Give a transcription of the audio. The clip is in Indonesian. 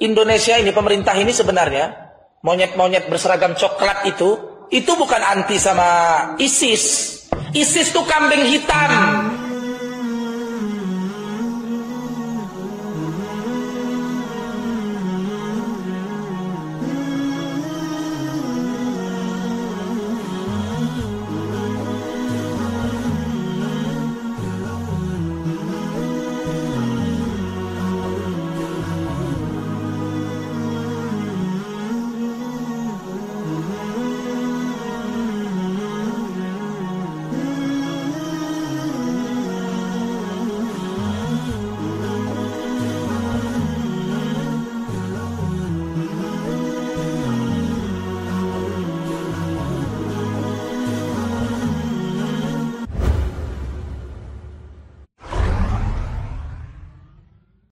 Indonesia ini, pemerintah ini sebenarnya monyet-monyet berseragam coklat itu bukan anti sama ISIS. ISIS itu kambing hitam.